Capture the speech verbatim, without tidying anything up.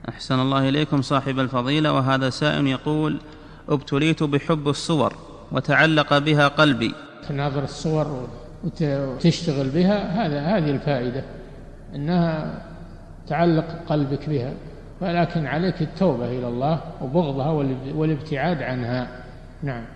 أحسن الله إليكم صاحب الفضيلة. وهذا سائل يقول: ابتليت بحب الصور وتعلق بها قلبي. تناظر الصور وتشتغل بها، هذا هذه الفائدة، أنها تعلق قلبك بها، ولكن عليك التوبة إلى الله وبغضها والابتعاد عنها. نعم.